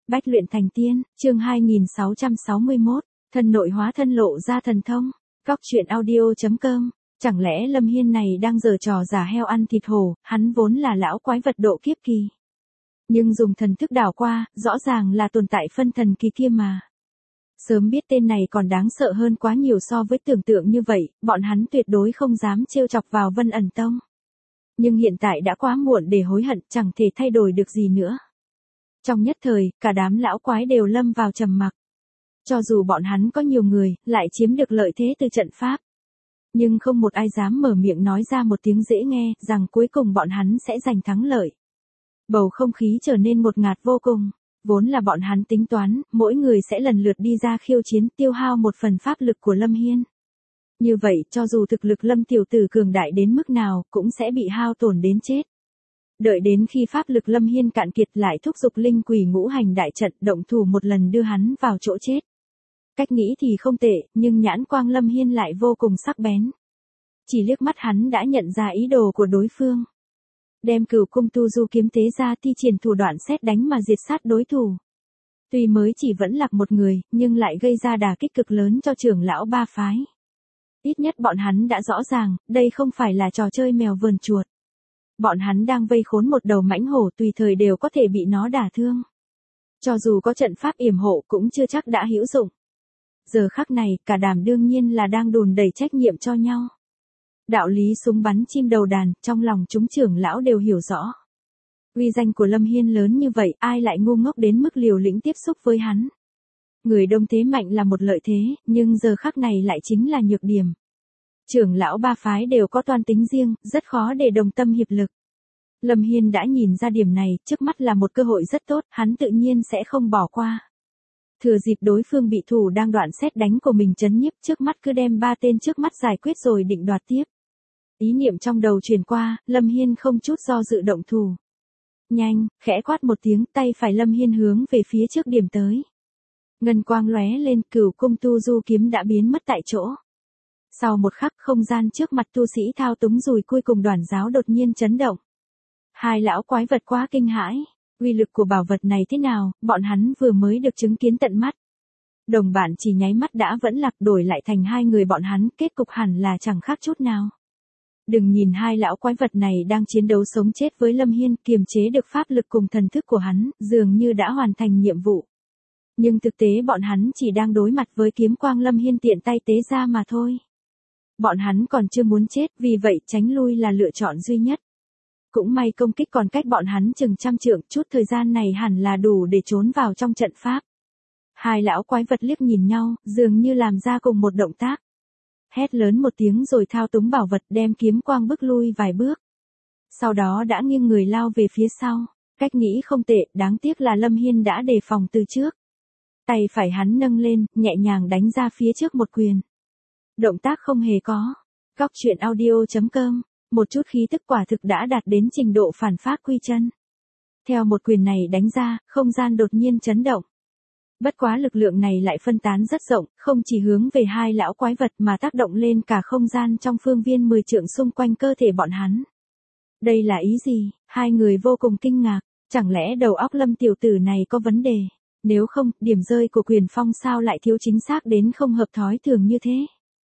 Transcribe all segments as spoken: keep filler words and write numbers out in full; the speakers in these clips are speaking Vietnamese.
Bách luyện thành tiên, chương hai nghìn sáu trăm sáu mươi mốt, thân nội hóa thân lộ ra thần thông. Cóc truyện audio.com. Chẳng lẽ Lâm Hiên này đang giở trò giả heo ăn thịt hổ, hắn vốn là lão quái vật độ kiếp kỳ. Nhưng dùng thần thức đảo qua, rõ ràng là tồn tại phân thần kỳ kia mà. Sớm biết tên này còn đáng sợ hơn quá nhiều so với tưởng tượng như vậy, bọn hắn tuyệt đối không dám trêu chọc vào Vân Ẩn Tông. Nhưng hiện tại đã quá muộn để hối hận, chẳng thể thay đổi được gì nữa. Trong nhất thời, cả đám lão quái đều lâm vào trầm mặc. Cho dù bọn hắn có nhiều người, lại chiếm được lợi thế từ trận pháp. Nhưng không một ai dám mở miệng nói ra một tiếng dễ nghe, rằng cuối cùng bọn hắn sẽ giành thắng lợi. Bầu không khí trở nên ngột ngạt vô cùng. Vốn là bọn hắn tính toán, mỗi người sẽ lần lượt đi ra khiêu chiến, tiêu hao một phần pháp lực của Lâm Hiên. Như vậy, cho dù thực lực Lâm tiểu tử cường đại đến mức nào, cũng sẽ bị hao tổn đến chết. Đợi đến khi pháp lực Lâm Hiên cạn kiệt lại thúc giục linh quỷ ngũ hành đại trận, động thủ một lần đưa hắn vào chỗ chết. Cách nghĩ thì không tệ, nhưng nhãn quang Lâm Hiên lại vô cùng sắc bén. Chỉ liếc mắt hắn đã nhận ra ý đồ của đối phương. Đem Cửu Cung Tu Du kiếm tế ra, thi triển thủ đoạn sét đánh mà diệt sát đối thủ. Tuy mới chỉ vẫn lạc một người, nhưng lại gây ra đả kích cực lớn cho trưởng lão ba phái. Ít nhất bọn hắn đã rõ ràng, đây không phải là trò chơi mèo vờn chuột. Bọn hắn đang vây khốn một đầu mãnh hổ, tùy thời đều có thể bị nó đả thương. Cho dù có trận pháp yểm hộ cũng chưa chắc đã hữu dụng. Giờ khắc này, cả đám đương nhiên là đang đùn đẩy trách nhiệm cho nhau. Đạo lý súng bắn chim đầu đàn, trong lòng chúng trưởng lão đều hiểu rõ. Uy danh của Lâm Hiên lớn như vậy, ai lại ngu ngốc đến mức liều lĩnh tiếp xúc với hắn. Người đông thế mạnh là một lợi thế, nhưng giờ khắc này lại chính là nhược điểm. Trưởng lão ba phái đều có toan tính riêng, rất khó để đồng tâm hiệp lực. Lâm Hiên đã nhìn ra điểm này, trước mắt là một cơ hội rất tốt, hắn tự nhiên sẽ không bỏ qua. Thừa dịp đối phương bị thủ đang đoạn sét đánh của mình chấn nhiếp, trước mắt cứ đem ba tên trước mắt giải quyết rồi định đoạt tiếp. Ý niệm trong đầu truyền qua, Lâm Hiên không chút do dự động thủ. Nhanh, khẽ quát một tiếng, tay phải Lâm Hiên hướng về phía trước điểm tới. Ngân quang lóe lên, Cửu Cung Tu Du kiếm đã biến mất tại chỗ. Sau một khắc, không gian trước mặt tu sĩ thao túng dùi cui cùng đoàn giáo đột nhiên chấn động. Hai lão quái vật quá kinh hãi. Uy lực của bảo vật này thế nào, bọn hắn vừa mới được chứng kiến tận mắt. Đồng bạn chỉ nháy mắt đã vẫn lạc, đổi lại thành hai người bọn hắn, kết cục hẳn là chẳng khác chút nào. Đừng nhìn hai lão quái vật này đang chiến đấu sống chết với Lâm Hiên, kiềm chế được pháp lực cùng thần thức của hắn, dường như đã hoàn thành nhiệm vụ. Nhưng thực tế bọn hắn chỉ đang đối mặt với kiếm quang Lâm Hiên tiện tay tế ra mà thôi. Bọn hắn còn chưa muốn chết, vì vậy tránh lui là lựa chọn duy nhất. Cũng may công kích còn cách bọn hắn chừng trăm trượng, chút thời gian này hẳn là đủ để trốn vào trong trận pháp. Hai lão quái vật liếc nhìn nhau, dường như làm ra cùng một động tác. Hét lớn một tiếng rồi thao túng bảo vật, đem kiếm quang bước lui vài bước. Sau đó đã nghiêng người lao về phía sau. Cách nghĩ không tệ, đáng tiếc là Lâm Hiên đã đề phòng từ trước. Tay phải hắn nâng lên, nhẹ nhàng đánh ra phía trước một quyền. Động tác không hề có. Cóc truyện audio.com. Một chút khí tức quả thực đã đạt đến trình độ phản phát quy chân. Theo một quyền này đánh ra, không gian đột nhiên chấn động. Bất quá lực lượng này lại phân tán rất rộng, không chỉ hướng về hai lão quái vật mà tác động lên cả không gian trong phương viên mười trượng xung quanh cơ thể bọn hắn. Đây là ý gì? Hai người vô cùng kinh ngạc, chẳng lẽ đầu óc Lâm tiểu tử này có vấn đề? Nếu không, điểm rơi của quyền phong sao lại thiếu chính xác đến không hợp thói thường như thế?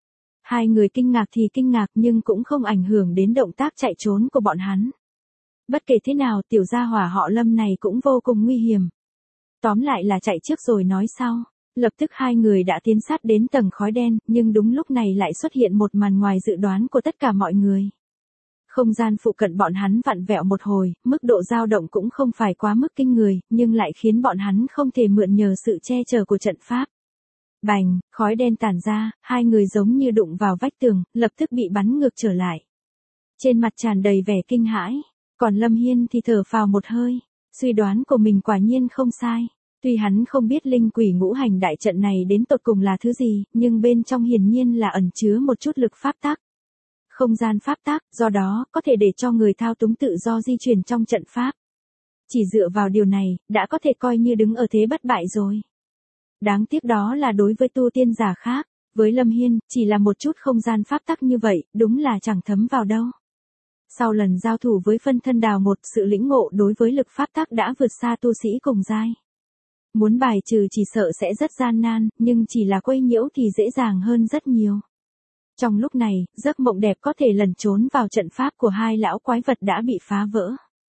Hai người kinh ngạc thì kinh ngạc nhưng cũng không ảnh hưởng đến động tác chạy trốn của bọn hắn. Bất kể thế nào, tiểu gia hỏa họ Lâm này cũng vô cùng nguy hiểm. Tóm lại là chạy trước rồi nói sau. Lập tức hai người đã tiến sát đến tầng khói đen, nhưng đúng lúc này lại xuất hiện một màn ngoài dự đoán của tất cả mọi người. Không gian phụ cận bọn hắn vặn vẹo một hồi, mức độ dao động cũng không phải quá mức kinh người, nhưng lại khiến bọn hắn không thể mượn nhờ sự che chở của trận pháp. Bành, khói đen tản ra, hai người giống như đụng vào vách tường, lập tức bị bắn ngược trở lại. Trên mặt tràn đầy vẻ kinh hãi, còn Lâm Hiên thì thở phào một hơi, suy đoán của mình quả nhiên không sai. Tuy hắn không biết linh quỷ ngũ hành đại trận này đến tột cùng là thứ gì, nhưng bên trong hiển nhiên là ẩn chứa một chút lực pháp tắc. Không gian pháp tắc, do đó, có thể để cho người thao túng tự do di chuyển trong trận pháp. Chỉ dựa vào điều này, đã có thể coi như đứng ở thế bất bại rồi. Đáng tiếc đó là đối với tu tiên giả khác, với Lâm Hiên, chỉ là một chút không gian pháp tắc như vậy, đúng là chẳng thấm vào đâu. Sau lần giao thủ với phân thân đào một, sự lĩnh ngộ đối với lực pháp tắc đã vượt xa tu sĩ cùng giai. Muốn bài trừ chỉ sợ sẽ rất gian nan, nhưng chỉ là quấy nhiễu thì dễ dàng hơn rất nhiều. Trong lúc này, giấc mộng đẹp có thể lẩn trốn vào trận pháp của hai lão quái vật đã bị phá vỡ.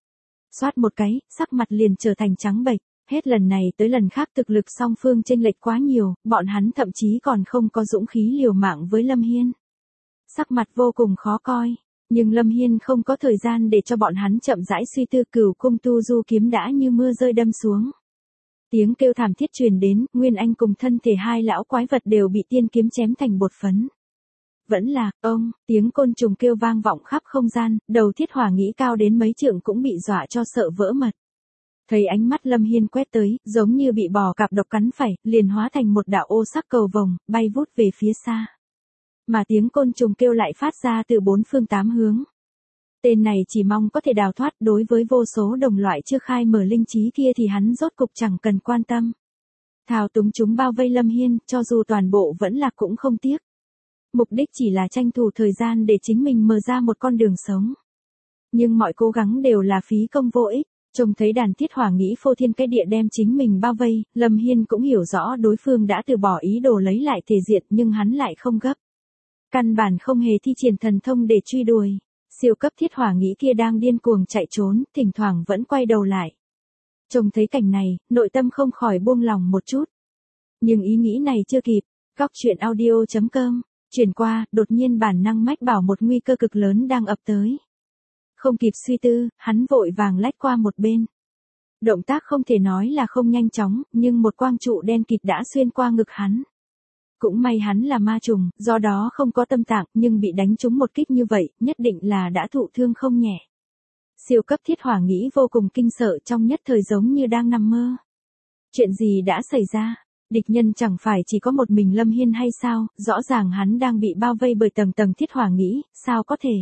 Xoát một cái, sắc mặt liền trở thành trắng bệch. Hết lần này tới lần khác thực lực song phương chênh lệch quá nhiều, bọn hắn thậm chí còn không có dũng khí liều mạng với Lâm Hiên. Sắc mặt vô cùng khó coi, nhưng Lâm Hiên không có thời gian để cho bọn hắn chậm rãi suy tư. Cửu cung tu du kiếm đã như mưa rơi đâm xuống. Tiếng kêu thảm thiết truyền đến, Nguyên Anh cùng thân thể hai lão quái vật đều bị tiên kiếm chém thành bột phấn. Vẫn là, ông, tiếng côn trùng kêu vang vọng khắp không gian, đầu Thiết Hỏa Nghĩ cao đến mấy trượng cũng bị dọa cho sợ vỡ mật. Thấy ánh mắt Lâm Hiên quét tới, giống như bị bò cạp độc cắn phải, liền hóa thành một đạo ô sắc cầu vồng, bay vút về phía xa. Mà tiếng côn trùng kêu lại phát ra từ bốn phương tám hướng. Tên này chỉ mong có thể đào thoát, đối với vô số đồng loại chưa khai mở linh trí kia thì hắn rốt cục chẳng cần quan tâm. Thao túng chúng bao vây Lâm Hiên, cho dù toàn bộ vẫn là cũng không tiếc. Mục đích chỉ là tranh thủ thời gian để chính mình mở ra một con đường sống. Nhưng mọi cố gắng đều là phí công vô ích. Trông thấy đàn Thiết Hỏa Nghĩ phô thiên cái địa đem chính mình bao vây, Lâm Hiên cũng hiểu rõ đối phương đã từ bỏ ý đồ lấy lại thể diện, nhưng hắn lại không gấp. Căn bản không hề thi triển thần thông để truy đuổi. Siêu cấp Thiết Hỏa Nghĩ kia đang điên cuồng chạy trốn, thỉnh thoảng vẫn quay đầu lại. Trông thấy cảnh này, nội tâm không khỏi buông lòng một chút. Nhưng ý nghĩ này chưa kịp, góc truyện audio chấm com, chuyển qua, đột nhiên bản năng mách bảo một nguy cơ cực lớn đang ập tới. Không kịp suy tư, hắn vội vàng lách qua một bên. Động tác không thể nói là không nhanh chóng, nhưng một quang trụ đen kịt đã xuyên qua ngực hắn. Cũng may hắn là ma trùng, do đó không có tâm tạng, nhưng bị đánh trúng một kích như vậy, nhất định là đã thụ thương không nhẹ. Siêu cấp Thiết Hỏa Nghĩ vô cùng kinh sợ, trong nhất thời giống như đang nằm mơ. Chuyện gì đã xảy ra? Địch nhân chẳng phải chỉ có một mình Lâm Hiên hay sao? Rõ ràng hắn đang bị bao vây bởi tầng tầng Thiết Hỏa Nghĩ, sao có thể?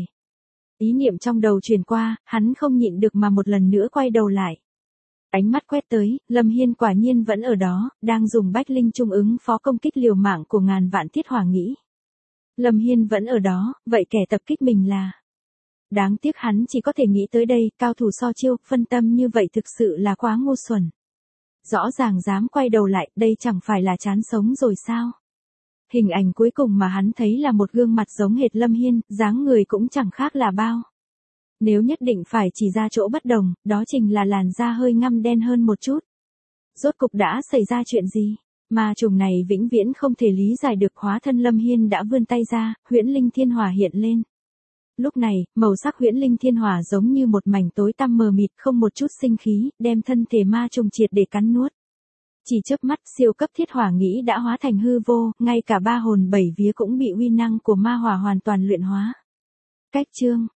Ý niệm trong đầu truyền qua, hắn không nhịn được mà một lần nữa quay đầu lại. Ánh mắt quét tới, Lâm Hiên quả nhiên vẫn ở đó, đang dùng bách linh trung ứng phó công kích liều mạng của ngàn vạn Thiết Hỏa Nghĩ. Lâm Hiên vẫn ở đó, vậy kẻ tập kích mình là... Đáng tiếc hắn chỉ có thể nghĩ tới đây, cao thủ so chiêu, phân tâm như vậy thực sự là quá ngu xuẩn. Rõ ràng dám quay đầu lại, đây chẳng phải là chán sống rồi sao? Hình ảnh cuối cùng mà hắn thấy là một gương mặt giống hệt Lâm Hiên, dáng người cũng chẳng khác là bao. Nếu nhất định phải chỉ ra chỗ bất đồng, đó chính là làn da hơi ngăm đen hơn một chút. Rốt cục đã xảy ra chuyện gì? Ma trùng này vĩnh viễn không thể lý giải được. Hóa thân Lâm Hiên đã vươn tay ra, huyễn linh thiên hỏa hiện lên. Lúc này, màu sắc huyễn linh thiên hỏa giống như một mảnh tối tăm mờ mịt, không một chút sinh khí, đem thân thể ma trùng triệt để cắn nuốt. Chỉ chớp mắt, siêu cấp Thiết Hỏa Nghĩ đã hóa thành hư vô, ngay cả ba hồn bảy vía cũng bị uy năng của ma hỏa hoàn toàn luyện hóa. Cách chương